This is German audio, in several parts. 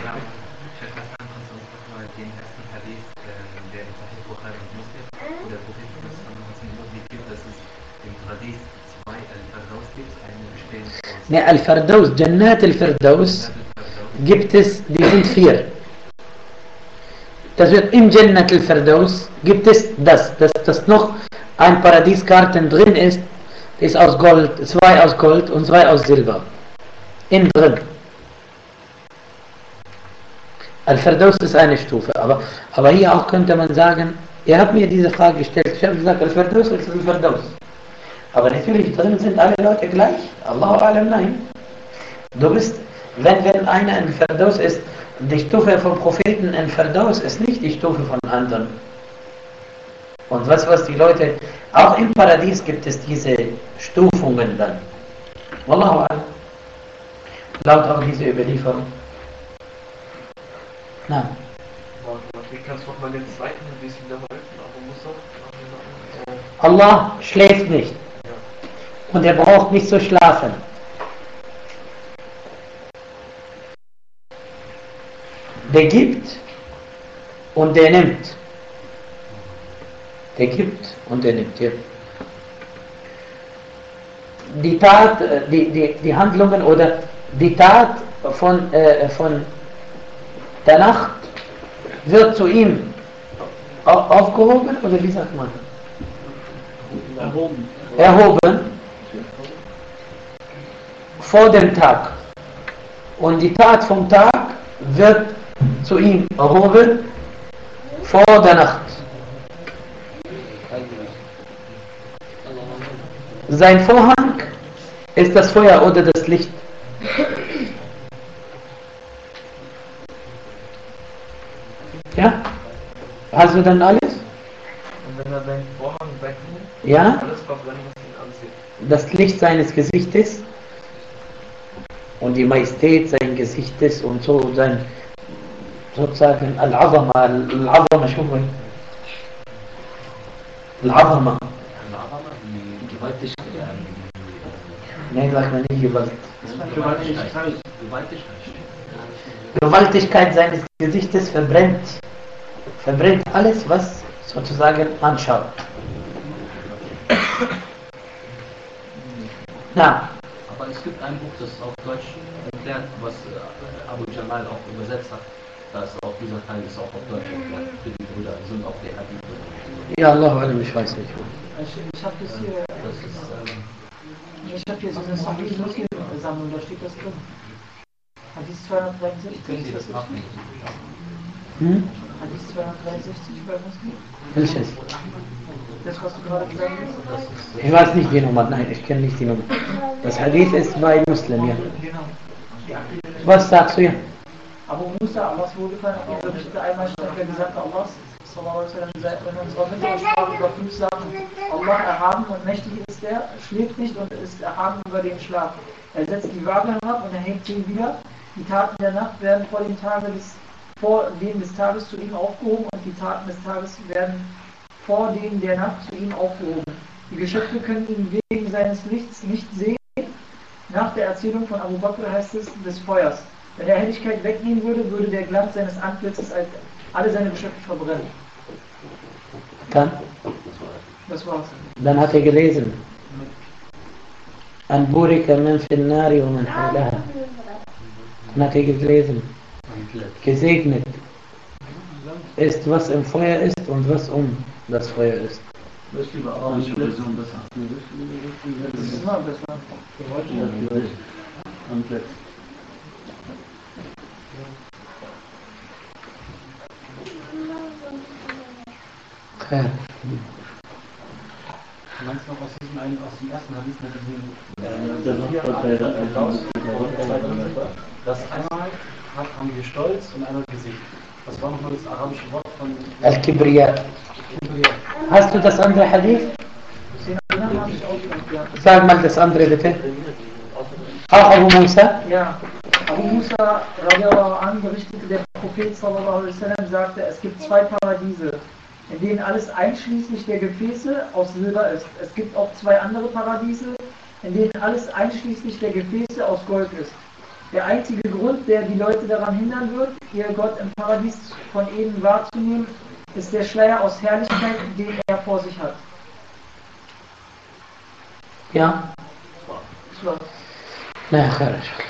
Genau. Ich würde was anderes und nochmal den ersten Hadith, der in Sahih Bukhari und Muslim, wo der Prophet zitiert, dass es im Paradies zwei Al-Firdaus gibt, eine bestehend aus... Ne, Al-Firdaus, Jannat al-Firdaus gibt es, die sind 4. Das wird im Jannat al-Firdaus gibt es dass noch ein Paradiesgarten drin ist, ist aus Gold, 2 aus Gold und 2 aus Silber. Innen drin. Al-Firdaus ist eine Stufe, aber hier auch könnte man sagen, ihr habt mir diese Frage gestellt, ich habe gesagt, Al-Firdaus ist Al-Firdaus. Aber natürlich drin sind alle Leute gleich. Allahu Alam, nein. Du bist, wenn einer in Firdaus ist, die Stufe vom Propheten in Firdaus ist nicht die Stufe von anderen. Und was die Leute, auch im Paradies gibt es diese Stufungen dann. Wallahu Alam. Laut auch diese Überlieferung. Na. Wie kannst du nochmal den zweiten Hadith wiederholen? Allah schläft nicht. Und er braucht nicht zu schlafen. Der gibt und der nimmt. Der gibt und der nimmt. Ja. Die Tat, die Handlungen oder die Tat von der Nacht wird zu ihm aufgehoben, oder wie sagt man? Erhoben vor dem Tag. Und die Tat vom Tag wird zu ihm erhoben vor der Nacht. Sein Vorhang ist das Feuer oder das Licht. Ja? Hast du dann alles? Und wenn er seinen Vorhang wegnimmt, ja? alles verbrennen, was ihn ansieht. Das Licht seines Gesichtes und die Majestät seines Gesichtes und so sein, sozusagen Al-Azama, Al-Azama, Al-Azama. Die Gewaltigkeit. Nein, sagt man nicht Gewalt. Gewaltigkeit. Gewaltigkeit seines Gesichtes verbrennt alles, was sozusagen anschaut. Na. Aber es gibt ein Buch, das auf Deutsch erklärt, was Abu Jamal auch übersetzt hat. Da ist auch dieser Teil ist auch auf Deutsch erklärt. Für die Brüder sind auch die Hadith. Ja, Allah, ich weiß nicht. Ich habe das hier. Ich habe hier so eine Sahih-Muslim-Sammlung, da steht das drin. Hadith 263. Können Sie das machen? Hadith 263 bei Muslim. Welches? Das, was du gerade gesagt hast? Ich weiß nicht die Nummer, nein, ich kenne nicht die Nummer. Das Hadith ist bei Muslim, ja. Genau. Was sagst du hier? Abu Musa, Allahs Wohlgefallen, hat berichtet einmal der Gesandte Allahs, in unserer Mitte sprach über 5 Sachen. Allah erhaben und mächtig ist er, schläft nicht und ist erhaben über den Schlaf. Er setzt die Waage herab und er hängt sie wieder. Die Taten der Nacht werden vor denen des Tages zu ihm aufgehoben und die Taten des Tages werden vor denen der Nacht zu ihm aufgehoben. Die Geschöpfe können ihn wegen seines Lichts nicht sehen. Nach der Erzählung von Abu Bakr heißt es des Feuers. Wenn er Helligkeit wegnehmen würde, würde der Glanz seines Antlitzes alle seine Geschöpfe verbrennen. Dann? Das war's. Dann hat er gelesen. An Burika man fil nari wa man hawlaha. Dann hat er gelesen. Gesegnet ist, was im Feuer ist und was um das Feuer ist. Das ist die arabische Version besser. Das ist immer besser. Komplett. Ja. Meinst du noch aus dem ersten Hadith das einmal haben wir Stolz und einmal Gesicht. Was war nochmal das arabische Wort von Al-Kibriya. Hast du das andere Hadith? Sag mal das andere bitte. Auch Abu Musa? Ja. Abu Musa radiallahu anhu berichtete, der Prophet sallallahu alaihi wasallam sagte, es gibt 2 Paradiese, in denen alles einschließlich der Gefäße aus Silber ist. Es gibt auch 2 andere Paradiese, in denen alles einschließlich der Gefäße aus Gold ist. Der einzige Grund, der die Leute daran hindern wird, ihr Gott im Paradies von ihnen wahrzunehmen, ist der Schleier aus Herrlichkeit, den er vor sich hat. Ja? Schluss. Na, khair, inshallah.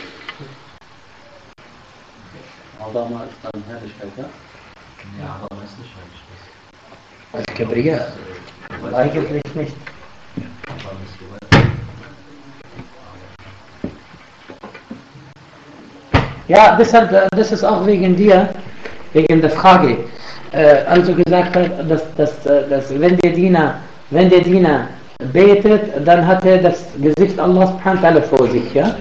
Adama ist dann Herrlichkeit, ja? Ja, aber ist nicht Herrlichkeit. Al-Kibriya. Eigentlich nicht. Aber nicht so weit. Ja, deshalb, das ist auch wegen dir, wegen der Frage. Also gesagt hat, dass wenn der Diener betet, dann hat er das Gesicht Allah subhanahu wa ta'ala vor sich. Ja?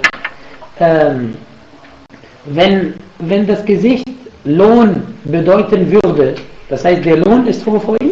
Wenn das Gesicht Lohn bedeuten würde, das heißt der Lohn ist vor ihm,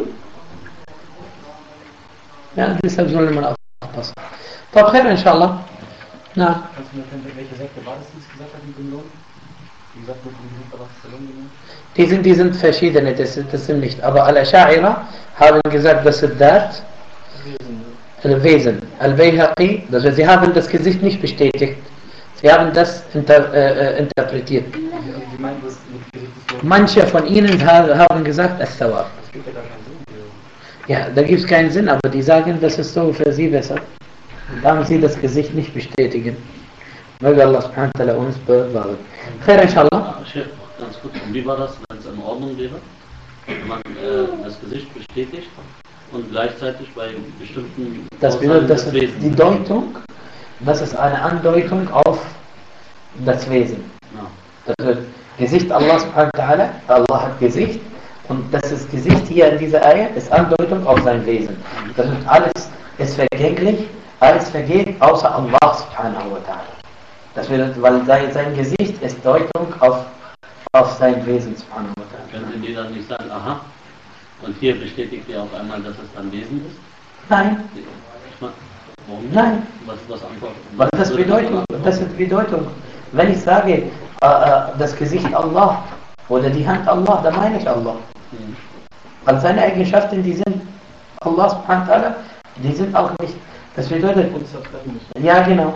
ja, deshalb soll man aufpassen. Top, khair, inshallah. Na. Kannst du mir erklären, welche Sekte war das, die es gesagt hat, die dem Lohn? Wie gesagt, wird von diesem Verlass der Lohn genommen? Die sind verschiedene, das sind nicht. Aber Al-Asha'ira haben gesagt, das ist das Wesen. Al-Bayhaqi, also sie haben das Gesicht nicht bestätigt. Sie haben das interpretiert. Wie meint das mit Gesicht des Lohns? Manche von ihnen haben gesagt, As-Sawab. Das gibt ja gar keinen Sinn. Ja, da gibt es keinen Sinn, aber die sagen, das ist so für sie besser. Da haben sie das Gesicht nicht bestätigen. Möge Allah subhanahu wa ta'ala uns bewahren. Khair, inshallah. Chef, ganz kurz, und wie war das, wenn es in Ordnung wäre, wenn man das Gesicht bestätigt und gleichzeitig bei bestimmten Das bedeutet, das des ist Wesens? die Deutung, das ist eine Andeutung auf das Wesen. Ja. Das wird Gesicht Allah subhanahu wa ta'ala, Allah hat Gesicht und das ist Gesicht hier in dieser Eier, ist Andeutung auf sein Wesen. Das wird alles ist vergänglich, alles vergeht außer Allah subhanahu wa ta'ala. Das wird, weil sein Gesicht ist Deutung auf sein Wesen subhanahu wa ta'ala. Können Sie dann nicht sagen, aha, und hier bestätigt ihr auf einmal, dass es dann Wesen ist? Nein, Ich meine, warum nicht? nein. Was antwortet? Was das Bedeutung? Das ist Bedeutung. Wenn ich sage, das Gesicht Allah oder die Hand Allah, dann meine ich Allah. Weil seine Eigenschaften, die sind Allah subhanahu wa ta'ala, die sind auch nicht. Das bedeutet, ja genau.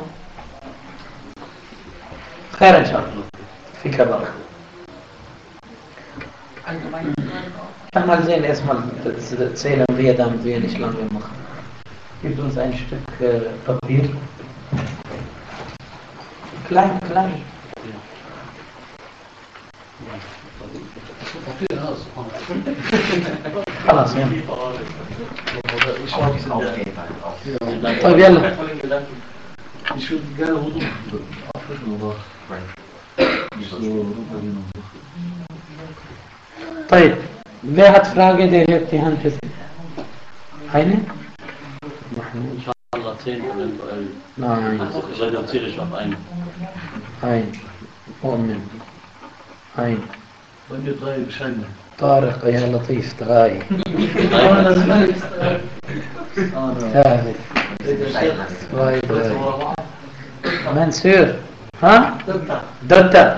Khair, inshallah. Fika barak. Allgemeine Fragen auch. Kann mal sehen, erstmal das erzählen wir, damit wir nicht lange machen. Gibt uns ein Stück Papier. Klein. خلاص يلا طيب يلا Ich würde gerne Wudu aufrücken, aber طيب wer hat Frage, der hebt die Hand für sich? Eine? Mahmoud. Inshallah 10 eventuell. Nein, Also reduziere ich auf einen. ein. Mu'min. Ein. bei mir 3 bescheidene. طارق يا لطيف تغاي ثالث واي باي منصور ها دتا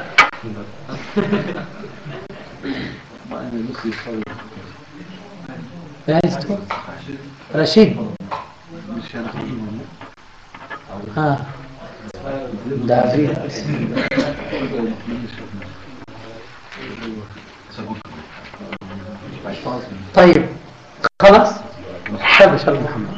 Meine Lust ist voll. wer heißt du Rashid Ich habe nach ihm, ne? ها دافيد طيب خلاص شاب محمد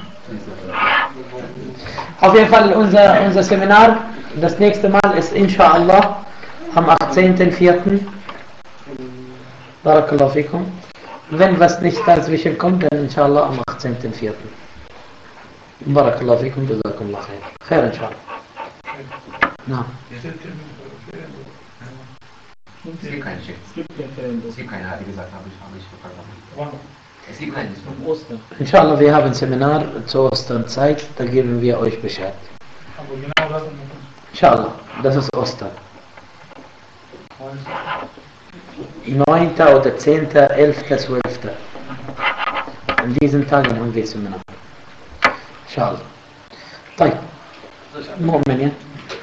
auf jeden Fall unser Seminar das nächste Mal ist inshallah am 18.04. Barakallahu fikum. Wenn was nicht dazwischen kommt, dann inshallah am 18.04. Barakallahu fikum, jazakumullah khair. Khair inshallah. Na. Es gibt keinen Schiff. Es gibt keine, hat die gesagt, habe ich verstanden. Es gibt keinen Schiff. Inshallah, wir haben ein Seminar zur Osternzeit, da geben wir euch Bescheid. Aber genau das Inshallah, das ist Ostern. 9. oder 10., 11., 12. In diesen Tagen haben wir Seminar. Inshallah. طيب. Moment, ja.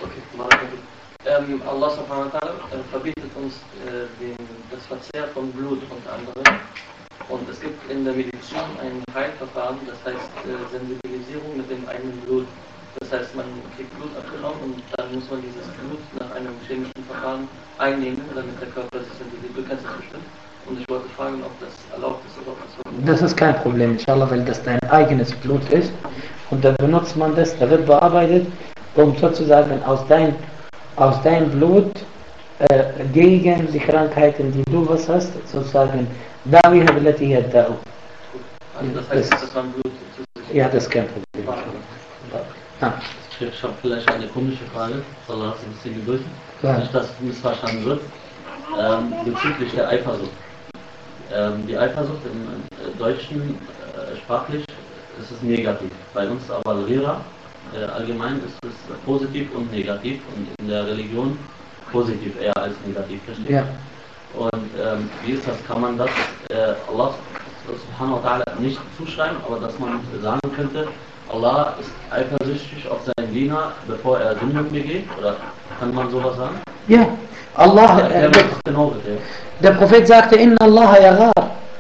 Allah subhanahu wa ta'ala verbietet uns das Verzehr von Blut unter anderem. Und es gibt in der Medizin ein Heilverfahren, das heißt Sensibilisierung mit dem eigenen Blut. Das heißt, man kriegt Blut abgenommen und dann muss man dieses Blut nach einem chemischen Verfahren einnehmen, damit der Körper sich synthetisiert. Du kennst das bestimmt. Und ich wollte fragen, ob das erlaubt ist oder ob das so. Das ist kein Problem, inshallah, weil das dein eigenes Blut ist. Und dann benutzt man das, da wird bearbeitet, um sozusagen aus deinem Blut gegen die Krankheiten, die du was hast, sozusagen, dawiha billati hiya ad-da'u. Also das heißt, dass man Blut zu sich Ja, das ist kein Problem. Ah, Ich habe vielleicht eine komische Frage, soll das ein bisschen gedulden, klar. nicht, dass missverstanden wird, bezüglich der Eifersucht. Die Eifersucht im Deutschen sprachlich ist es negativ. Bei uns aber Lehrer allgemein ist es positiv und negativ und in der Religion positiv eher als negativ, versteht? Ja. Und wie ist das? Kann man das Allah subhanahu wa ta'ala nicht zuschreiben, aber dass man sagen könnte, Allah ist eifersüchtig auf seinen Diener, bevor er Sünde begeht? Oder kann man sowas sagen? Ja, Allah, Erklär mir das genau bitte. der Prophet sagte, Inna Allah yaghar.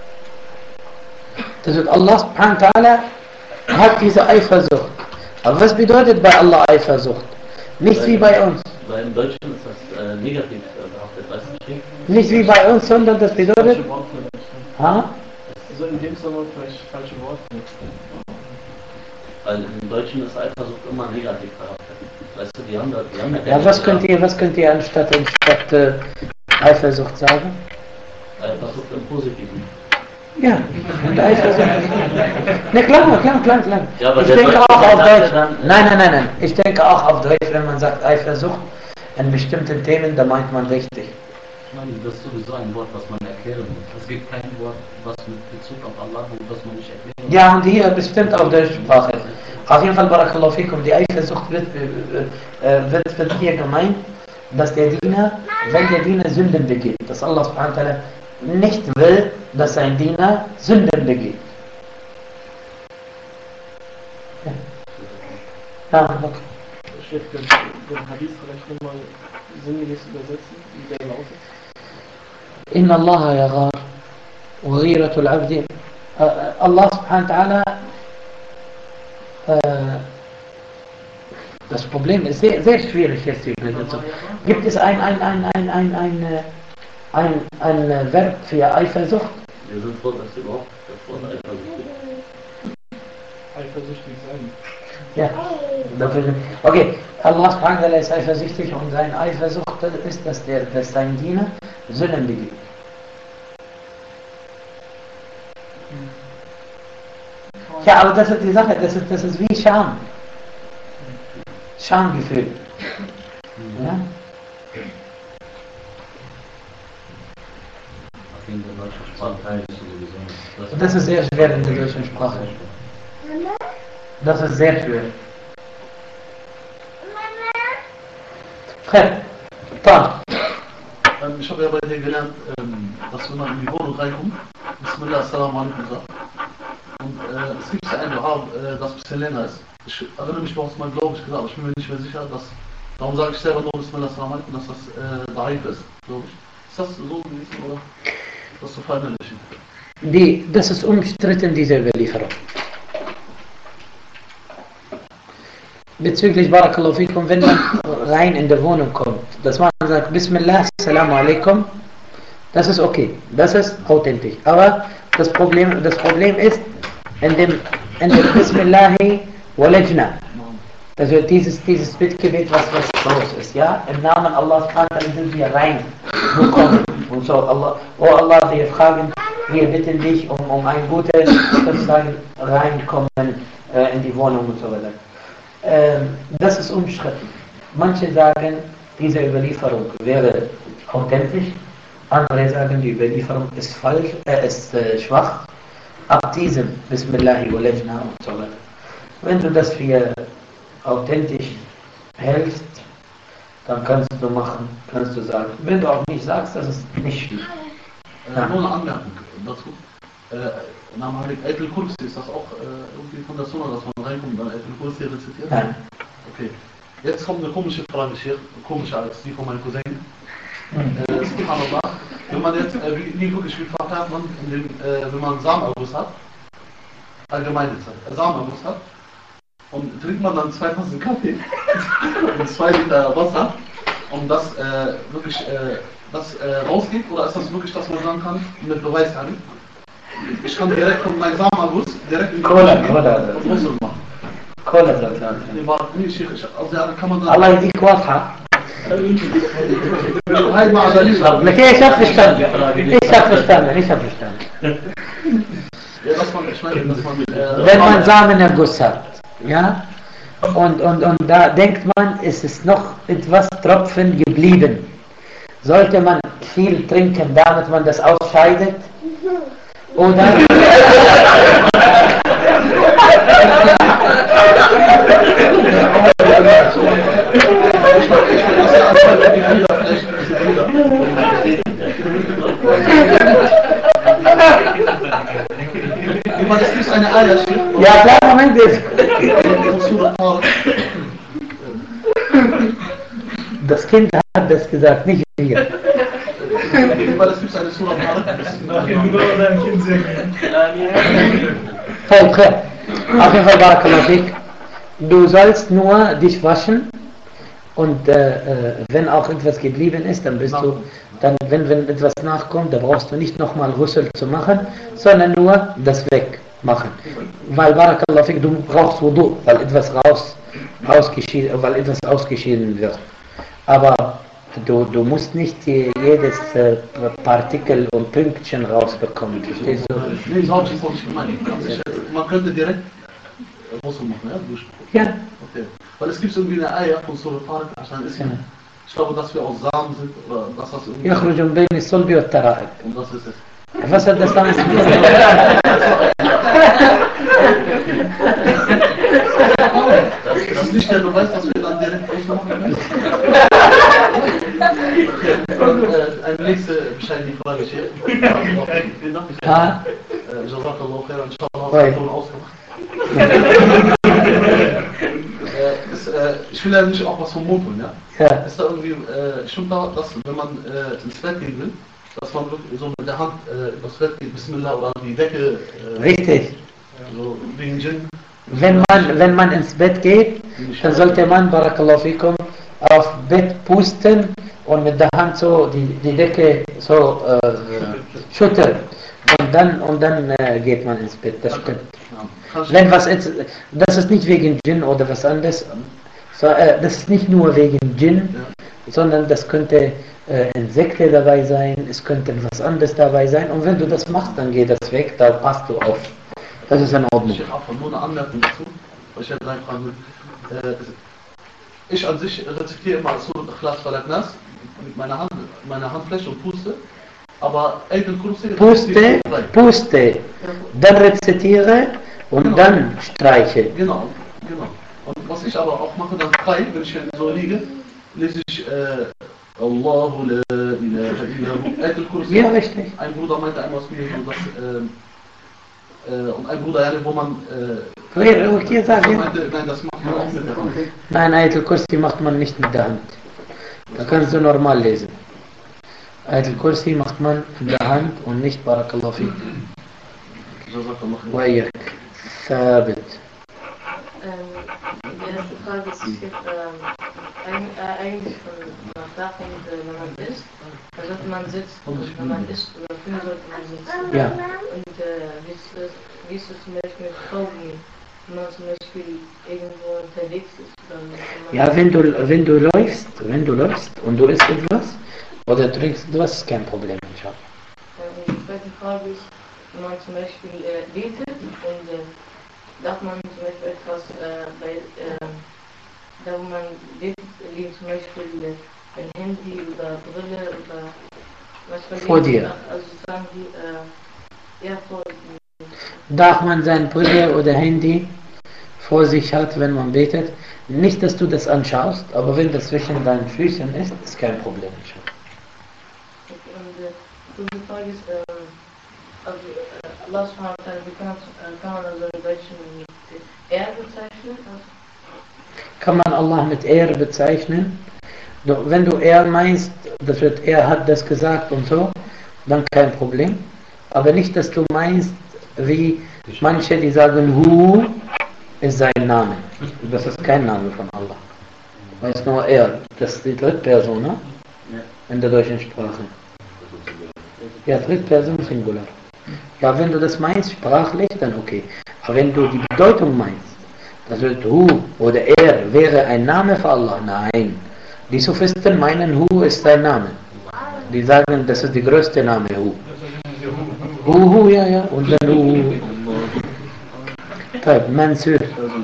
Das wird Allah subhanahu wa ta'ala hat diese Eifersucht. Aber was bedeutet bei Allah Eifersucht? Nicht wie bei uns. Weil im Deutschen ist das negativ behaftet, weißt du? Nicht wie bei uns, sondern das bedeutet... Falsche Worte. Ha? Also in dem Sinne vielleicht falsche Worte. Weil im Deutschen ist Eifersucht immer negativ behaftet. Weißt du, die haben Ja, was könnt ihr anstatt Eifersucht sagen? Eifersucht im Positiven. Ja, und Eifersucht. Ne, klar. Ja, aber Ich der denke Deutsche auch auf sagt Deutsch. dann- Nein. Ich denke auch auf Deutsch, wenn man sagt Eifersucht an bestimmten Themen, da meint man richtig. Ich meine, das ist sowieso ein Wort, was man erklären muss. Es gibt kein Wort, was mit Bezug auf Allah, was man nicht erklären muss. Ja, und hier bestimmt auf Deutsch Sprache. Auf jeden Fall, Barakallahu fikum, die Eifersucht wird hier gemeint, dass der Diener, wenn der Diener Sünden begeht, dass Allah subhanahu wa ta'ala nicht will, dass sein Diener Sünden begeht. Ja, okay. Ich werde den Hadith vielleicht nochmal sinngemäß übersetzen, wie der lautet. إن الله يغار وغيرة العبد Allah subhanahu wa ta'ala das Problem ist sehr, sehr schwierig jetzt die Übersetzung. Gibt es ein Verb für Eifersucht? Wir sind froh, dass überhaupt das Wort Eifersucht gibt. Eifersüchtig sein. Ja. Okay, Allah subhanahu wa ta'ala ist eifersüchtig und seine Eifersucht ist, dass sein Diener Sünden begeht. Ja, aber das ist die Sache, das ist wie Scham. Schamgefühl. Ja? In der deutschen Sprache teilst du sowieso nicht. Das ist sehr schwer in der deutschen Sprache. Das ist sehr schwer. Dann. Ich habe ja bei dir gelernt, dass wenn man in die Wohnung reinkommt, Bismillah, Assalamu alaikum sagt. Und es gibt ja ein Dua, das ein bisschen länger ist. Ich erinnere mich, was mal glaube ich gesagt, aber ich bin mir nicht mehr sicher, darum sage ich selber nur Bismillah, Assalamu alaikum, dass das Daif ist, glaube ich. Ist das so gewesen oder ist das zu verinnerlichen? Das ist umstritten, diese Überlieferung. Bezüglich Barakallahu fikum, wenn man rein in der Wohnung kommt, dass man sagt Bismillah, Assalamu alaikum, das ist okay, das ist authentisch. Aber das Problem ist in dem Bismillahi walajna. Also dieses Bittgebet, was los ist, ja? Im Namen Allahs sind wir rein gekommen. Und so, Allah, wir fragen, wir bitten dich um ein gutes, sozusagen, Reinkommen in die Wohnung und so weiter. Das ist umstritten. Manche sagen, diese Überlieferung wäre authentisch, andere sagen, die Überlieferung ist falsch, ist schwach. Ab diesem Bismillahi walajna und so weiter. Wenn du das für authentisch hältst, dann kannst du machen, kannst du sagen. Wenn du auch nicht sagst, das ist nicht schlimm. Nur eine Anmerkung dazu. Name Ayatul Kursi, ist das auch irgendwie von der Sunna, dass man reinkommt und dann Ayatul Kursi rezitiert? Nein. Okay. Jetzt kommt eine komische Frage hier, komischer als die von meinem Cousin. Subhanallah. Wenn man jetzt, wie wirklich gefragt hat, man wenn man Samenerguss hat, allgemeine Zeit, Samenerguss hat, und trinkt man dann 2 Tassen Kaffee und 2 Liter Wasser und das wirklich rausgeht, oder ist das wirklich, dass man sagen kann, mit Beweis kann ich kann direkt von meinem Samenerguss direkt in die Cola, Dusche Cola. gehen und Ghusl machen. Cola sagt er. Nee, warte, nee, Sheikh, also ja, kann man dann... Allah يديك واضحة. Halt mal, also nicht sagen. لكن ايش verstanden? Ich hab verstanden. Ja, dass man, ich meine, dass man... Wenn man Samenerguss hat, ja, und da denkt man, es ist noch etwas Tropfen geblieben. Sollte man viel trinken, damit man das ausscheidet? Oder? Das ist eine Eier. Ja, klar, Moment ist. Das Kind hat das gesagt, nicht wir. Weil es gibt eine Surah طيب خير. Auf jeden Fall, Barakallahu fik. Du sollst nur dich waschen und wenn auch etwas geblieben ist, dann bist du, dann wenn etwas nachkommt, dann brauchst du nicht nochmal Ghusl zu machen, sondern nur das wegmachen. Weil Barakallahu fik, du brauchst Wudu, weil etwas ausgeschieden wird. Aber du musst nicht jedes Partikel und Pünktchen rausbekommen, verstehst du? Nee, so habe ich es nicht gemeint. Man könnte direkt Ghusl machen, ja? Duschen. Ja. Okay. Weil es gibt irgendwie eine Eier von Surah Tariq, ich glaube, dass wir aus Samen sind, oder dass das irgendwie... يخرج من بين الصلب والترائب. Und das ist es. Was hat das damit zu tun? Das ist nicht der Beweis, dass wir dann direkt Ghusl machen müssen. Eine nächste bescheidene Frage hier. Jazakallahu khairan, inshallah, hast du schon ausgemacht. Ich will ja nicht auch was vom Mond holen, ja? Ja. Ist da irgendwie, stimmt da, dass wenn man ins Bett gehen will, dass man wirklich so mit der Hand übers Bett geht, Bismillah, oder die Decke, Richtig. so wegen Djinn? Wenn man ins Bett geht, dann sollte man, Barakallahu fikum, auf Bett pusten und mit der Hand so die Decke so schütteln. Und dann geht man ins Bett, das stimmt. Wenn was ist, das ist nicht wegen Djinn oder was anderes, so, das ist nicht nur wegen Djinn, sondern das könnte Insekten dabei sein, es könnte was anderes dabei sein, und wenn du das machst, dann geht das weg, da passt du auf. Das ist in Ordnung. Ich habe nur eine Anmerkung dazu, weil ich hätte reinfragen will. Ich an sich rezitiere immer Surah Ikhlas Falaq Nas mit meiner Handfläche und puste, aber Ayatul Kursi... Puste, dann rezitiere und genau. Dann streiche. Genau. Und was ich aber auch mache, dann frei, wenn ich so liege, lese ich Allahu la ilaha illa Ayatul Kursi. Ja, richtig. Ein Bruder meinte einmal zu mir, und ein Bruder, wo man... Okay, sag ich. Nein, das macht man auch mit der Hand. Nein, Ayatul Kursi macht man nicht mit der Hand. Da kannst du normal lesen. Ayatul Kursi macht man mit der Hand und nicht Barakallahu fik. Wa'iyyak. Thabit. Die erste Frage ist eigentlich nach davon, wenn man isst, dann sollte man sitzen, und wenn man isst oder finden, sollte man sitzen. Ja. Und wie ist es zum Beispiel mit Tauben, wenn man zum Beispiel irgendwo unterwegs ist? Ja, wenn du läufst und du isst etwas oder trinkst etwas, ist kein Problem. Die zweite Frage ist, wenn man zum Beispiel betet und darf man zum Beispiel etwas da wo man betet, liegt zum Beispiel ein Handy oder Brille oder was vor dir. Also sagen die, vor darf man sein Brille oder Handy vor sich hat, wenn man betet. Nicht, dass du das anschaust, aber wenn das zwischen deinen Füßen ist kein Problem. Und die Frage ist, also Allah subhanahu wa ta'ala, wie kann man also im Deutschen mit Er bezeichnen? Kann man Allah mit Er bezeichnen? Wenn du Er meinst, das wird Er hat das gesagt und so, dann kein Problem. Aber nicht, dass du meinst, wie manche, die sagen Hu, ist sein Name. Das ist kein Name von Allah. Das ist nur er. Das ist die Drittperson, ne? In der deutschen Sprache. Ja, Drittperson Singular. Ja, wenn du das meinst, sprachlich, dann okay. Aber wenn du die Bedeutung meinst, das wird Hu oder er wäre ein Name für Allah. Nein. Die Sophisten meinen, Hu ist sein Name. Die sagen, das ist der größte Name, Hu. Hu, ja, ja. Und dann Hu. طيب منصور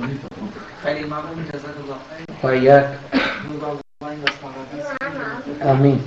وإياك آمين.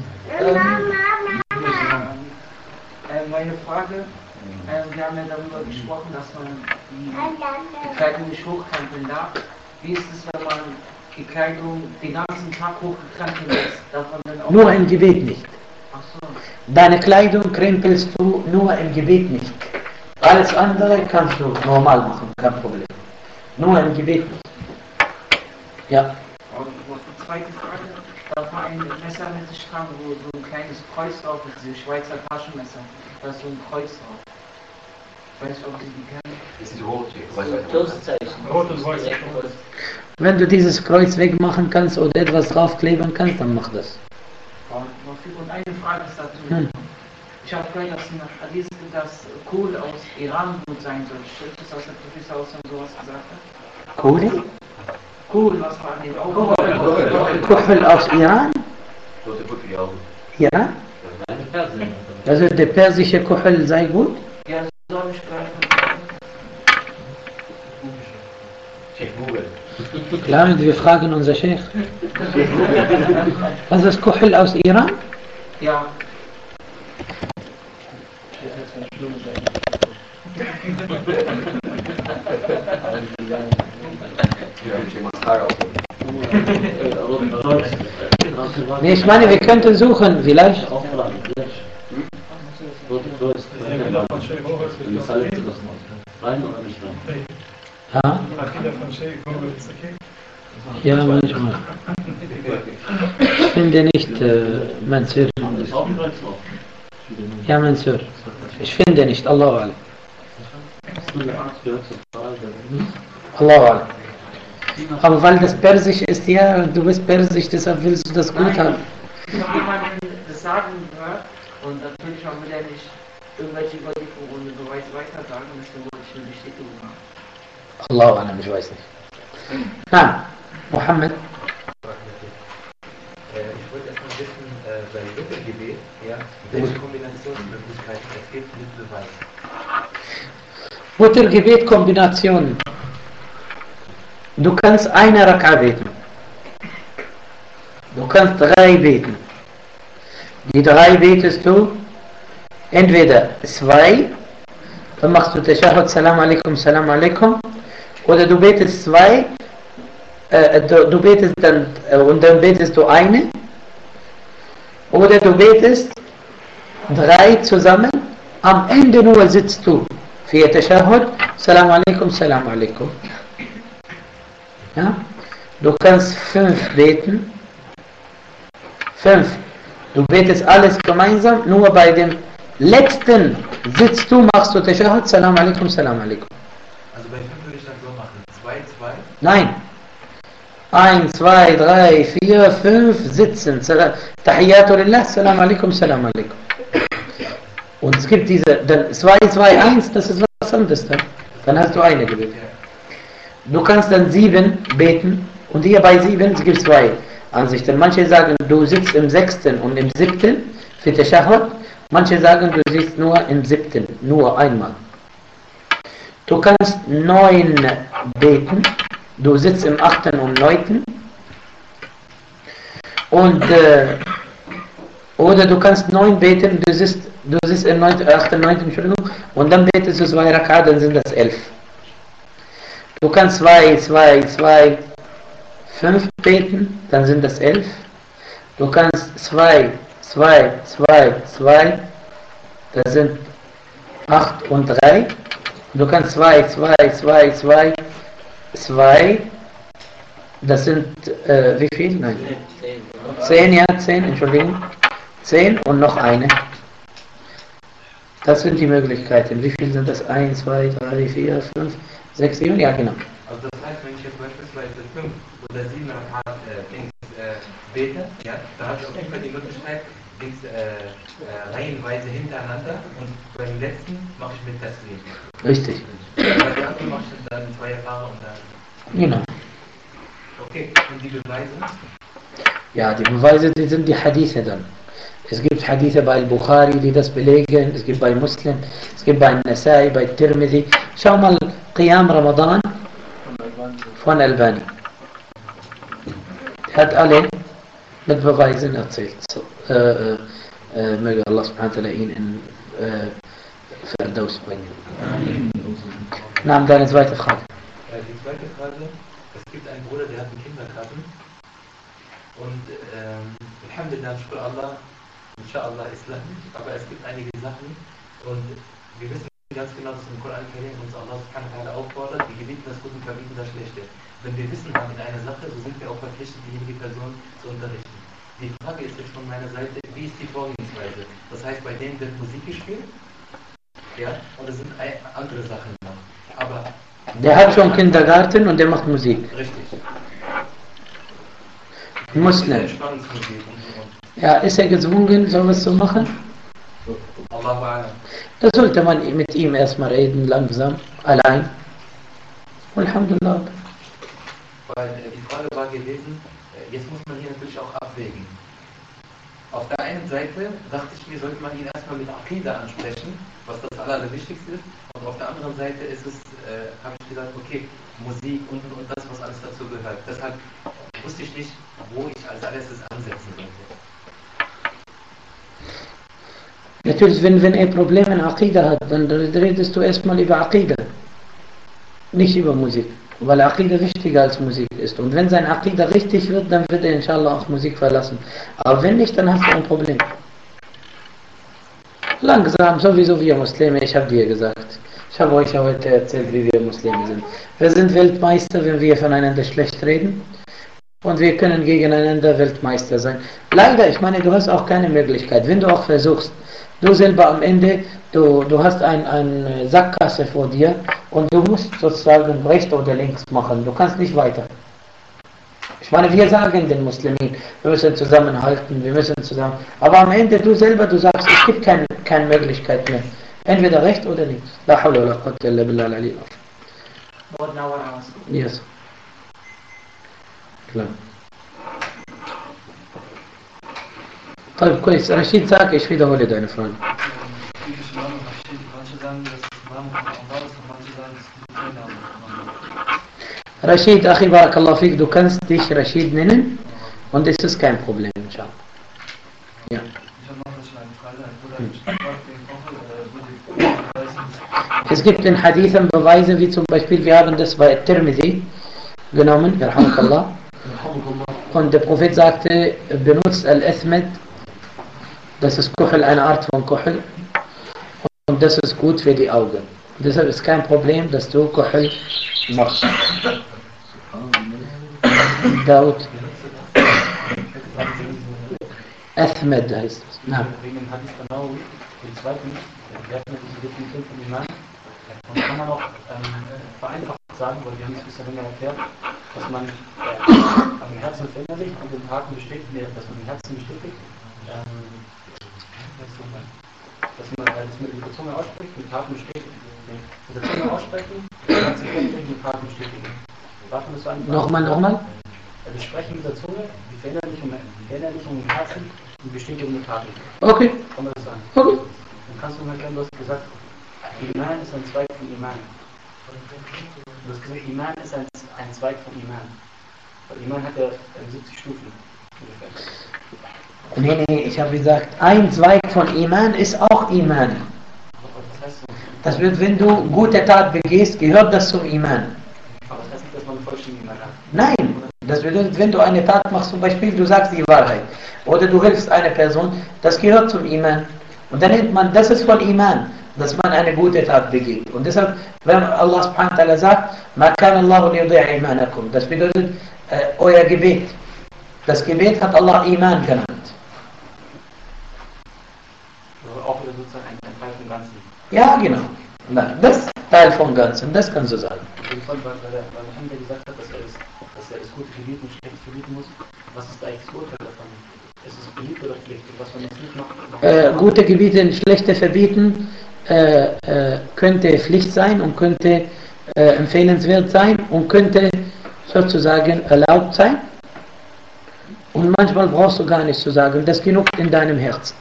Meine Frage, wir haben ja darüber gesprochen, dass man die Kleidung nicht hochkrempeln darf. Wie ist es, wenn man die Kleidung den ganzen Tag hochgekrempelt lässt? Darf man dann auch Nur im Gebet nicht. Ach so. Deine Kleidung krempelst du nur im Gebet nicht. Alles andere kannst du normal machen, kein Problem. Nur im Gebet nicht. Ja. Und die zweite Frage, darf man ein Messer mit sich tragen, wo so ein kleines Kreuz drauf ist, diese Schweizer Taschenmesser, da ist so ein Kreuz drauf. Ich weiß nicht, ob Sie die kennen. Das ist die rote. Rot und weiß. Wenn du dieses Kreuz wegmachen kannst oder etwas draufkleben kannst, dann mach das. Und eine Frage ist dazu. Ich habe gehört, dass in Hadith gibt, dass Kohl aus Iran gut sein soll. Stimmt das, was der Professor aus und sowas gesagt hat? Kohle? Kohl, was war an den Augen? Kuchel aus Iran? Rote Kutte, die Augen. Ja? Also der persische Kuchel sei gut? Ja, so habe ich gehört. Sheikh Google. Klar, und wir fragen unser Sheikh. Was ist Kuchel aus Iran? Ja. Nee, ich meine, wir könnten suchen, vielleicht. Rein oder nicht rein? Ja, ja manchmal. Ich finde nicht, Mansur. Ja, Mansur. Ich finde nicht, Allahu Alam. Allahu Alam. Aber weil das Persisch ist, ja, du bist Persisch, deshalb willst du das gut haben. Ich habe jemanden das sagen gehört und natürlich auch will er nicht irgendwelche Überlieferungen ohne Beweis weitersagen, deswegen wollte ich eine Bestätigung haben. Allahu Alam, ich weiß nicht. Na, Mohammed. Ich wollte erstmal wissen, beim Wittergebet, ja, welche Kombinationsmöglichkeiten es gibt mit Beweis. Wuttergebet-Kombinationen. Du kannst eine Raka beten. Du kannst 3 beten. Die 3 betest du entweder 2, dann machst du Tashahhud, Salam alaikum, oder du betest 2, du betest dann, und dann betest du eine, oder du betest 3 zusammen, am Ende nur sitzt du für Tashahhud, Salam alaikum. Ja? Du kannst 5 beten. 5. Du betest alles gemeinsam, nur bei dem letzten sitzt du, machst du Tashahhud, Salam alaikum. Also bei 5 würde ich dann so machen. 2, 2. Nein. 1, 2, 3, 4, 5 sitzen. Tahiyyatu lillah, Salam alaikum. Und es gibt diese, dann 2, 2, 1, das ist was anderes dann. Dann hast du eine gebetet. Du kannst dann 7 beten und hier bei 7 es gibt 2 Ansichten. Manche sagen, du sitzt im 6. und im 7. für Tashahhud. Manche sagen, du sitzt nur im 7. nur einmal. Du kannst 9 beten. Du sitzt im 8. und 9. Und oder du kannst 9 beten, du sitzt im 9., 8., 9. Entschuldigung, und dann betest du 2 Rakat, dann sind das 11. Du kannst 2, 2, 2, 5 beten, dann sind das 11. Du kannst 2, 2, 2, 2, das sind 8 und 3. Du kannst 2, 2, 2, 2, 2, das sind, wie viel? Nein. 10, ja, 10, Entschuldigung. 10 und noch eine. Das sind die Möglichkeiten. Wie viel sind das? 1, 2, 3, 4, 5, 6, 7? Ja, genau. Also das heißt, wenn ich jetzt beispielsweise 5 oder 7 Rakat bete, ja, dann habe ich auf jeden Fall die Möglichkeit, reihenweise hintereinander und beim letzten mache ich mit Taslim. Richtig. Bei der anderen mache ich dann 2 Jahre und dann. Genau. Okay, und die Beweise? Ja, die Beweise, die sind die Hadithe dann. Es gibt Hadithe bei Bukhari, die das belegen, es gibt bei Muslim, es gibt bei Nasai, bei Tirmidhi. Schau mal, Qiyam Ramadan von Albani. Er hat alle mit Beweisen erzählt. So, möge Allah subhanahu wa ta'ala ihn in Firdaus bringen. Naam, deine zweite Frage. Die zweite Frage, es gibt einen Bruder, der hat einen Kindergarten und Alhamdulillah, Shukr Allah, Inshallah islamisch, aber es gibt einige Sachen und wir wissen ganz genau, dass im Koran Karim uns Allah subhanahu wa ta'ala auffordert, wir gebieten das Gute und verbieten das Schlechte. Wenn wir Wissen haben in einer Sache, so sind wir auch verpflichtet, diejenige Person zu unterrichten. Die Frage ist jetzt von meiner Seite, wie ist die Vorgehensweise? Das heißt, bei denen wird Musik gespielt, ja, und es sind andere Sachen noch. Aber der hat schon Kindergarten und der macht Musik. richtig. Muslim. Entspannungsmusik und so. Ja, ist er gezwungen, sowas zu machen? Allahu A'lam. Da sollte man mit ihm erstmal reden, langsam, allein. Alhamdulillah. Weil die Frage war gewesen, jetzt muss man hier natürlich auch abwägen. Auf der einen Seite dachte ich mir, sollte man ihn erstmal mit Aqidah ansprechen, was das Allerwichtigste ist. Und auf der anderen Seite ist es, habe ich gesagt, okay, Musik und das, was alles dazu gehört. Deshalb wusste ich nicht, wo ich als allererstes ansetzen sollte. Natürlich, wenn er Probleme in Aqidah hat, dann redest du erstmal über Aqidah. Nicht über Musik. Weil Aqidah wichtiger als Musik ist. Und wenn sein Aqidah richtig wird, dann wird er inshallah auch Musik verlassen. Aber wenn nicht, dann hast du ein Problem. Langsam, sowieso wir Muslime, ich habe dir gesagt. Ich habe euch ja heute erzählt, wie wir Muslime sind. Wir sind Weltmeister, wenn wir voneinander schlecht reden. Und wir können gegeneinander Weltmeister sein. Leider, ich meine, du hast auch keine Möglichkeit. Wenn du auch versuchst, du selber am Ende, du hast eine Sackgasse vor dir und du musst sozusagen rechts oder links machen. Du kannst nicht weiter. Ich meine, wir sagen den Muslimen, wir müssen zusammenhalten, wir müssen zusammen. Aber am Ende du selber, du sagst, es gibt keine Möglichkeit mehr. Entweder rechts oder links. La hawla wa la quwwata illa billah al-ali. What now what else? Yes. Klar. طيب كويس رشيد ساك ايش في دولة deine Frage? Rashid, Achi, Barakallahu Fik, du kannst dich Rashid nennen und es ist kein Problem, inshallah. Ja. Es gibt in Hadithen Beweise, wie zum Beispiel, wir haben das bei Tirmidhi genommen, Yarhamakallah, und der Prophet sagte, benutzt Al-Ithmed, das ist Kuchel, eine Art von Kuchel, und das ist gut für die Augen. Deshalb ist kein Problem, dass du Kuchel machst. Daud. Ithmed heißt es. Na. Wegen dem Hadith von Nawawi, den zweiten, der hat diese Definition von Iman. Und kann man auch vereinfacht sagen, weil wir haben es ein bisschen länger erklärt, dass man am Herzen verinnerlicht und den Taten bestätigt, dass man den Herzen bestätigt, dass man das mit der Zunge ausspricht, mit Taten bestätigt. Mit der Zunge aussprechen, den Herzen verinnerlichen, mit Taten bestätigen. Nochmal? Wir sprechen mit der Zunge, die Verinnerlichung im Herzen und die Bestätigung mit Taten. Okay. Kann man das sagen? Okay. Dann kannst du mal erklären, du hast gesagt, Iman ist ein Zweig von Iman. Du hast gesagt, Iman ist ein Zweig von Iman. Weil Iman hat ja 70 Stufen ungefähr. Nee, ich habe gesagt, ein Zweig von Iman ist auch Iman. Was heißt das? Das wird, wenn du gute Tat begehst, gehört das zum Iman. Aber das heißt nicht, dass man einen vollständigen Iman hat. Nein, das bedeutet, wenn du eine Tat machst, zum Beispiel, du sagst die Wahrheit oder du hilfst einer Person, das gehört zum Iman. Und dann nennt man, das ist von Iman, dass man eine gute Tat begeht. Und deshalb, wenn Allah subhanahu wa ta'ala sagt, مَا كَانَ اللَّهُ لِيُضِيعَ إِيمَانَكُمْ, das bedeutet euer Gebet. Das Gebet hat Allah Iman genannt. Also auch wieder sozusagen ein Teil vom Ganzen. Ja, genau. Das Teil vom Ganzen, das kannst du sagen. gefragt, weil Mohammed gesagt hat, dass er das Gute gebieten und Schlechtes verbieten muss. Was ist eigentlich das Urteil davon? Ist es beliebt oder Pflicht? Und was man jetzt nicht macht? Gute gebieten, schlechte verbieten könnte Pflicht sein und könnte empfehlenswert sein und könnte sozusagen erlaubt sein. Und manchmal brauchst du gar nichts zu sagen, das genug in deinem Herzen.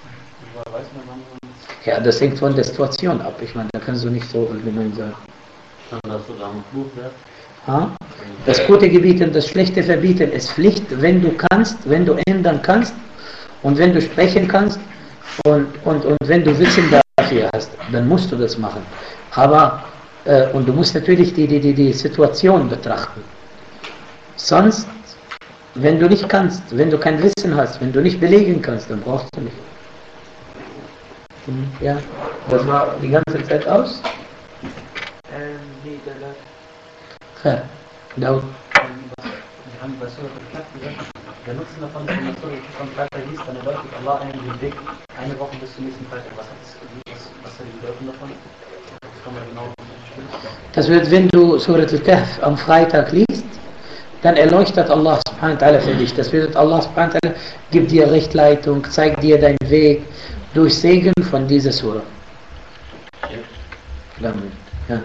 Ja, das hängt von der Situation ab. Ich meine, da kannst du nicht so allgemein sagen. Kann das sogar ein Buch werden? Ja? Das Gute gebieten, das Schlechte verbieten ist Pflicht, wenn du kannst, wenn du ändern kannst und wenn du sprechen kannst und wenn du Wissen dafür hast, dann musst du das machen. Aber, und du musst natürlich die Situation betrachten. Sonst, wenn du nicht kannst, wenn du kein Wissen hast, wenn du nicht belegen kannst, dann brauchst du nicht. Ja, das war die ganze Zeit aus? Nee, Ja, genau. Wir haben bei Surah Al-Kahf gesagt, der Nutzen davon, wenn man Surah Al-Kahf Freitag liest, dann erläutert Allah einen den Weg eine Woche bis zum nächsten Freitag. Was ist die Bedeutung davon? Das kann man genau bestimmen. Das wird, wenn du Surat Al-Kahf am Freitag liest, dann erleuchtet Allah subhanahu wa ta'ala für dich. Das bedeutet, Allah subhanahu wa ta'ala gibt dir Richtleitung, zeigt dir deinen Weg durch Segen von dieser Surah. Ja. Und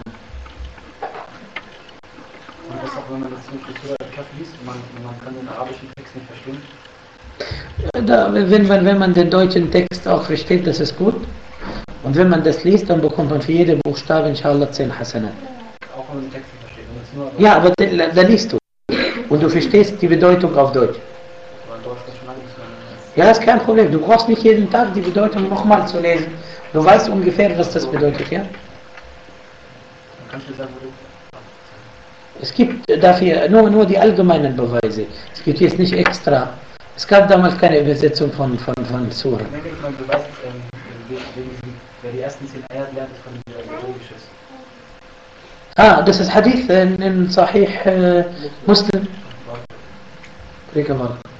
das auch, wenn man das zum Beispiel Surah Al-Kahf liest, man kann den arabischen Text nicht verstehen. Wenn man den deutschen Text auch versteht, das ist gut. Und wenn man das liest, dann bekommt man für jede Buchstabe inshallah 10 Hasanat. Auch wenn man den Text nicht versteht. Wenn es nur Ja, aber da liest du. Und du verstehst die Bedeutung auf Deutsch. weil Deutsch das schon lange nicht Ja, das ist kein Problem. Du brauchst nicht jeden Tag die Bedeutung nochmal zu lesen. Du weißt ungefähr, was das bedeutet, ja? Dann kannst du sagen, wo du... Es gibt dafür nur die allgemeinen Beweise. Es gibt jetzt nicht extra. Es gab damals keine Übersetzung von Surah. Ich denke, man beweist, wer die ersten 10 Ayat lernt, ist von dem Geschiss. Das ist Hadith in Sahih Muslim. Ja.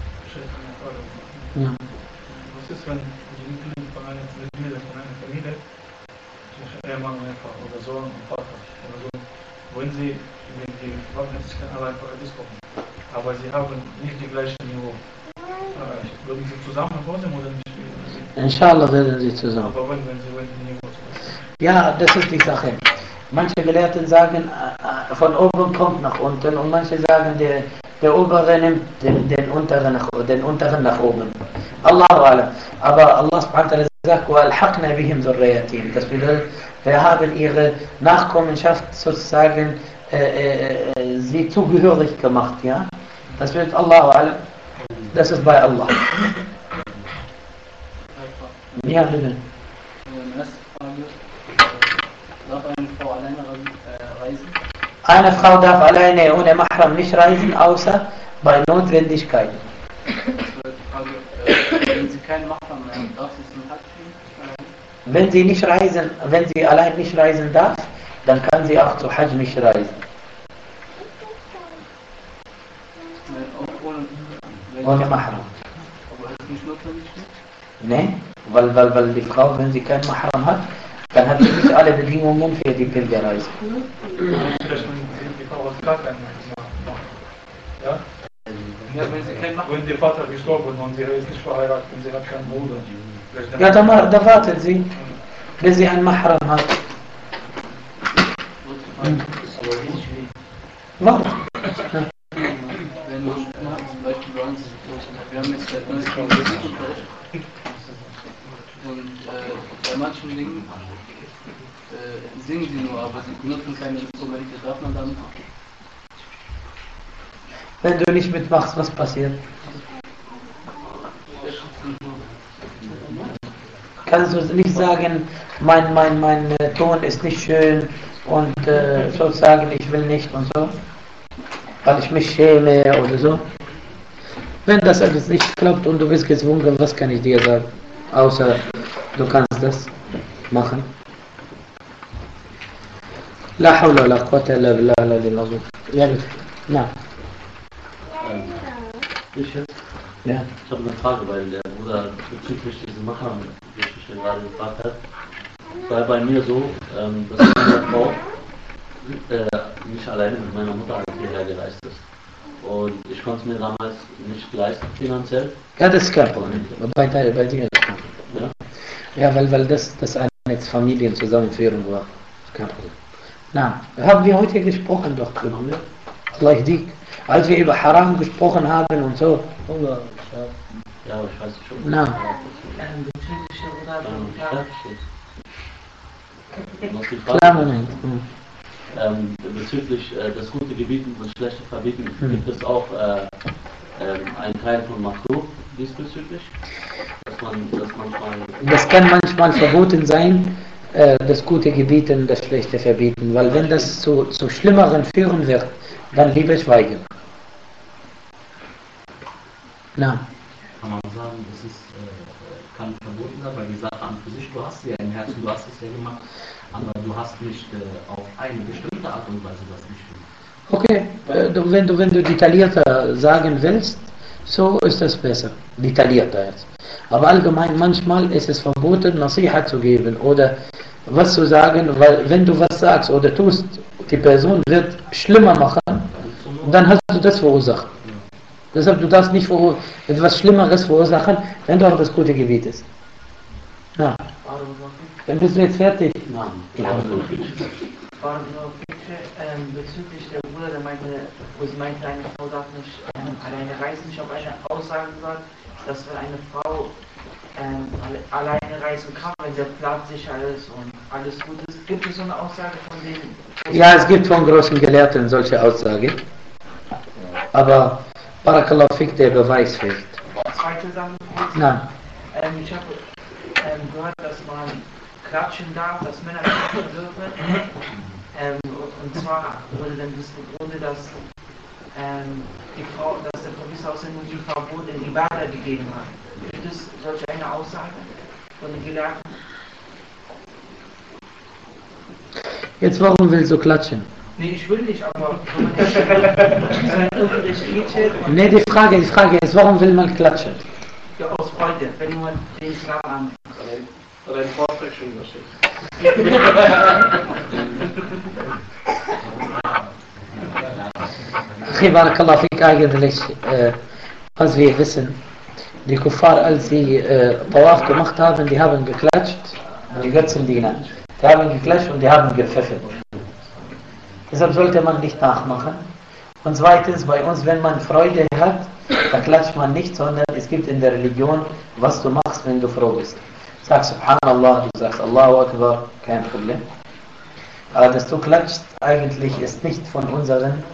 Was ist, wenn die Mitglieder von einer Familie, Ehemann oder Sohn und Vater oder so, wenn sie die Verwandten allein Paradies kommen, aber sie haben nicht die gleiche Niveau erreicht, würden sie zusammen nach Hause oder nicht? Inshallah werden sie zusammen. Aber wenn sie Niveau zusammen. Ja, das ist die Sache. Manche Gelehrten sagen, von oben kommt nach unten und manche sagen, der obere nimmt den unteren nach oben. Allahu Alam. Aber Allah subhanahu wa ta'ala sagt, وَالْحَقْنَا بِهِمْ ذُرِّيَّتِهِمْ. Das bedeutet, wir haben ihre Nachkommenschaft sozusagen sie zugehörig gemacht, ja. Das bedeutet Allahu Alam. Das ist bei Allah. Ja, bitte. Erste Frage, darf eine Frau alleine reisen? Eine Frau darf alleine ohne Mahram nicht reisen, außer bei Notwendigkeit. Zweite Frage, wenn sie keinen Mahram haben, darf sie zum Hajj gehen? Wenn sie allein nicht reisen darf, dann kann sie auch zu Hajj nicht reisen. Ohne Mahram. Aber ist nicht notwendig? Ne? Weil die Frau, wenn sie keinen Mahram hat, dann hat sie nicht alle Bedingungen für die Pilgerreise. Vielleicht, wenn die Frau gar keinen macht. Ja? Ja, wenn sie keinen Mahram Wenn der Vater gestorben und sie ist nicht verheiratet und sie hat keinen Bruder. Ja, da wartet sie, bis sie einen Mahram hat. Warte. Wenn man zum Beispiel bei uns, wir haben jetzt seit 1990 und bei manchen Dingen singen sie nur, aber sie benutzen keine Instrumente. Darf man damit? Wenn du nicht mitmachst, was passiert? Kannst du nicht sagen, mein Ton ist nicht schön und sozusagen ich will nicht und so, weil ich mich schäme oder so. Wenn das alles nicht klappt und du bist gezwungen, was kann ich dir sagen? Außer du kannst das machen. La hawla wa la quwwata illa billah al-aliyyil azim. Ja, bitte. Na. Ich jetzt? Ja. Ich habe eine Frage, weil der Bruder bezüglich dieser Mahram-Geschichte gerade gefragt hat. Es war bei mir so, dass meine Frau nicht alleine mit meiner Mutter halt hierher gereist ist. Und ich konnte es mir damals nicht leisten finanziell. Ja, das ist kein Problem. Bei dir ist kein Problem. Ja, weil das eine Familienzusammenführung war. Kein Problem. Na, haben wir heute gesprochen doch drüber, ne? Allah yahdik. Als wir über Haram gesprochen haben und so. Ja, aber ich weiß schon. Na. Bezüglich der Noch die Klar, Frage, Moment. bezüglich das gute Gebieten und schlechte Verbieten, gibt es auch einen Teil von Makruh diesbezüglich? Dass manchmal... Das kann manchmal verboten sein, das gute Gebieten, das schlechte Verbieten, weil wenn das zu Schlimmeren führen wird, dann lieber schweigen. Na. Kann man sagen, es ist, kann verboten sein, weil die Sache an für sich, du hast sie ja im Herzen, du hast es ja gemacht, aber du hast nicht auf eine bestimmte Art und Weise das nicht gemacht. Okay, wenn du detaillierter sagen willst, so ist das besser. Detaillierter jetzt. Aber allgemein, manchmal ist es verboten, Nasiha zu geben oder was zu sagen, weil wenn du was sagst oder tust, die Person wird schlimmer machen, dann hast du das verursacht. Deshalb, du darfst nicht etwas Schlimmeres verursachen, wenn du auf das gute Gebiet bist. Ja. Dann bist du jetzt fertig. Bezüglich der Bruder, der meinte, wo sie meinte, eine Frau darf nicht alleine reisen. Ich habe eine Aussage gesagt, dass wenn eine Frau alleine reisen kann, wenn der Platz sicher ist und alles gut ist. Gibt es so eine Aussage von denen? Ja, es gibt von großen Gelehrten solche Aussage. Aber Barakallahu fik, der Beweis fehlt. Zweite Sache. Nein. Ich habe gehört, dass man klatschen darf, dass Männer klatschen dürfen. Und zwar wurde dann das begründet, dass der Professor aus dem Verbot in die Bade gegeben hat. Gibt es solche eine Aussage von den Gelehrten? Jetzt, warum willst du klatschen? Nee, ich will nicht, aber wenn man so ein Unterricht geht. Nee, die Frage ist, warum will man klatschen? Ja, aus Freude, wenn man den Islam annimmt. Oder ein Vortrag schon überschickt. Barakallahu fik, eigentlich, was wir wissen, die Kuffar, als sie Tawaf gemacht haben, die haben geklatscht, die Götzendiener. Die haben geklatscht und die haben gepfiffen. Deshalb sollte man nicht nachmachen. Und zweitens, bei uns, wenn man Freude hat, da klatscht man nicht, sondern es gibt in der Religion, was du machst, wenn du froh bist. Sag Subhanallah, du sagst Allahu Akbar, kein Problem. Aber dass du klatschst, eigentlich ist nicht von unseren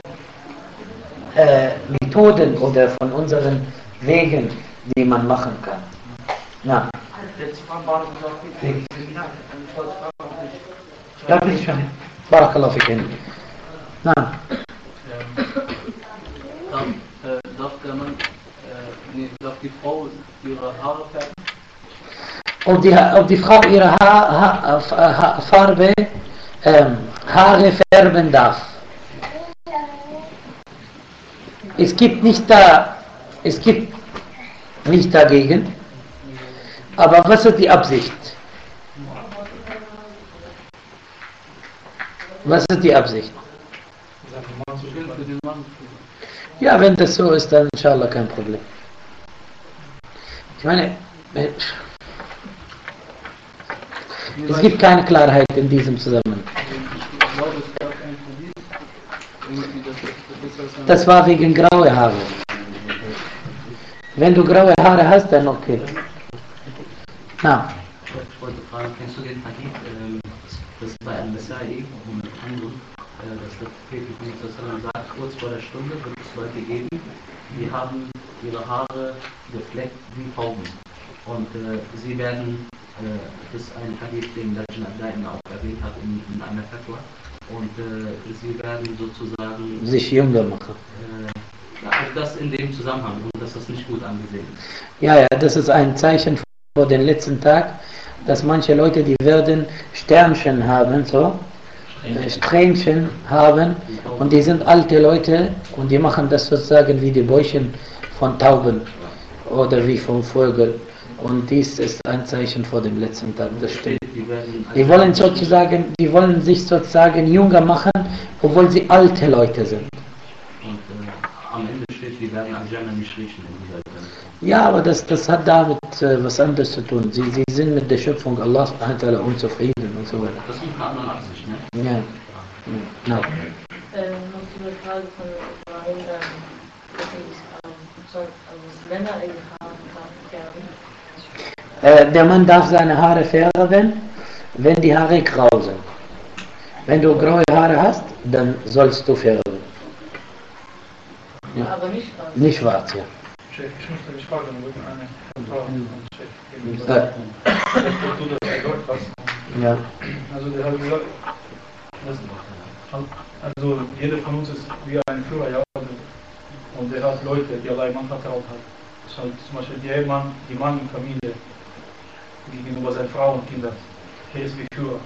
Methoden oder von unseren Wegen, die man machen kann. Na. Ja, bitte schön. Barakallahu fikum. Na. Darf die Frau ihre Haare färben? Ob die Frau ihre Farbe, Haare färben darf. Es gibt nicht dagegen, aber was ist die Absicht? Was ist die Absicht? Ja, wenn das so ist, dann inshallah kein Problem. Ich meine, es gibt keine Klarheit in diesem Zusammenhang. Das war wegen graue Haare. Wenn du graue Haare hast, dann okay. Na. Ich wollte fragen, kennst du den Hadith, das bei Al-Nasai und mit anderen, dass der Prophet sagt, kurz vor der Stunde wird es Leute geben, die haben ihre Haare gefleckt wie Tauben. Und sie werden, das ist ein Hadith, den Lajna Daim auch erwähnt hat in einer Fatwa, und sie werden sozusagen sich jünger machen. Also das in dem Zusammenhang, und dass das nicht gut angesehen ist. Ja, das ist ein Zeichen für den letzten Tag, dass manche Leute, die werden Sternchen haben, so, Strähnchen haben, und die sind alte Leute und die machen das sozusagen wie die Bäuchchen von Tauben oder wie vom Vögel. Und dies ist ein Zeichen vor dem letzten Tag, das stimmt. Die Die wollen sich sozusagen jünger machen, obwohl sie alte Leute sind. Und am Ende steht, die werden Al-Jannah nicht riechen in dieser Welt. Ja, aber das hat damit was anderes zu tun. Sie sind mit der Schöpfung Allah subhanahu wa ta'ala unzufrieden und so weiter. Das ist mit einer anderen Absicht, ne? Ja. Ja. Noch zu der Frage von Ibrahim, also Männer ihre Haare färben. Der Mann darf seine Haare färben, wenn die Haare grau sind. Wenn du graue Haare hast, dann sollst du färben. Ja. Aber nicht schwarz. Nicht schwarz, ja. Ich möchte dich fragen, wir würden eine Frau Ja. du das gesagt hast. Ja. Also der hat gesagt, also jeder von uns ist wie ein Führer, ja. Und der hat Leute, die allein man vertraut hat. Das heißt, zum Beispiel die Mann in Familie gegenüber seinen Frau und Kindern. Er ist wie Führer.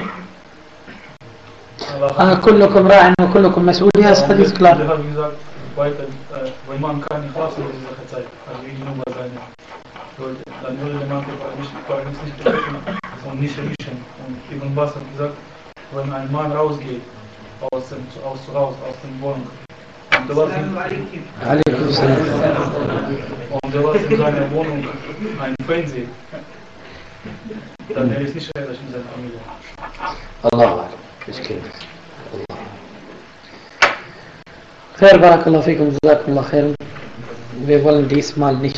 كلكم راع وكلكم مسؤول. Ja, das ist klar. Der hat gesagt, weiter, wenn man keine Klasse in dieser Zeit hat, gegenüber seinen Leuten, dann würde der Mann nicht betreten und nicht riechen. Und Ibn Abbas hat gesagt, wenn ein Mann rausgeht aus dem Haus, aus der Wohnung, und der war in seiner Wohnung ein Fernseher, dann er ist nicht ehrlich in seiner Familie. Allah, ich kenne es. Khair, barakallahu fikum, jazakumullah khairan. Wir wollen diesmal nicht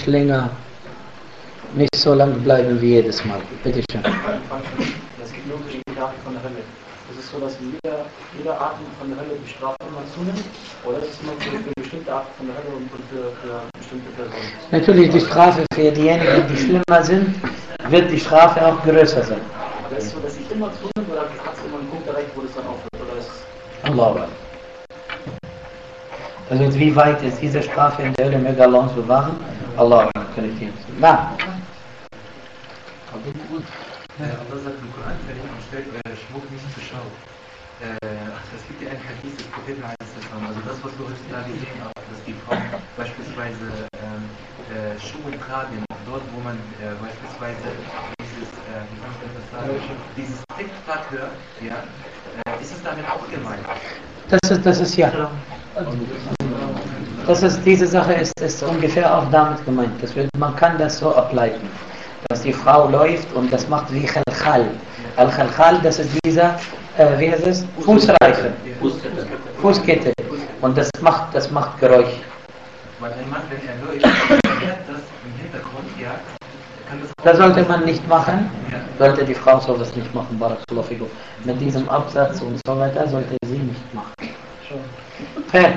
so lang bleiben wie jedes Mal. Bitte schön. Es gibt nur verschiedene Arten von der Hölle. Ist es so, dass jeder Art von der Hölle die Strafe immer zunimmt? Oder ist es immer für bestimmte Arten von der Hölle und für bestimmte Personen? Natürlich, die Strafe für diejenigen, die schlimmer sind, wird die Strafe auch größer sein. Aber ist es so, dass sie immer zunimmt oder hat es immer einen Punkt erreicht, wo das dann aufhört? Oder ist Allah. Also wie weit ist diese Strafe in der Hölle, möge Allah uns bewahren? Allah kann ich dir. Na. Allah sagt im Koran, stellt euer Schmuck nicht zur Schau. Es gibt ja ein Hadith des Propheten, also das, was wir heutzutage sehen, auch, dass die Frauen beispielsweise Schuhe tragen, dort wo man beispielsweise dieses Tick-Tack hört, ja, ist es damit auch gemeint? Das ist ja. Diese Sache ist ungefähr auch damit gemeint. Man kann das so ableiten, dass die Frau läuft und das macht wie Khalkhal. Al-Khalkhal, das ist dieser, wie heißt es? Fußreifen. Fußkette. Und das macht Geräusch. Weil ein Mann, wenn er läuft, hört das im Hintergrund, ja, kann das auch... Das sollte man nicht machen. Sollte die Frau sowas nicht machen, barakallahu fikum. Mit diesem Absatz und so weiter sollte sie nicht machen. Fair.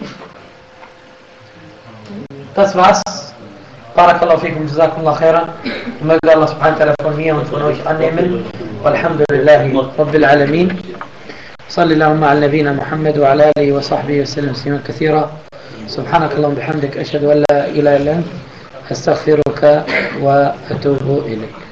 Das war's. Barakallahu fikum, jazakumullah khairan. Möge Allah subhanahu wa ta'ala von mir und von euch annehmen. Walhamdulillahi Rabbil Alamin. صلى اللهم على نبينا محمد وعلى آله وصحبه وسلم تسليما كثيرا. سبحانك اللهم وبحمدك أشهد أن لا إله إلا أنت أستغفرك وأتوب إليك.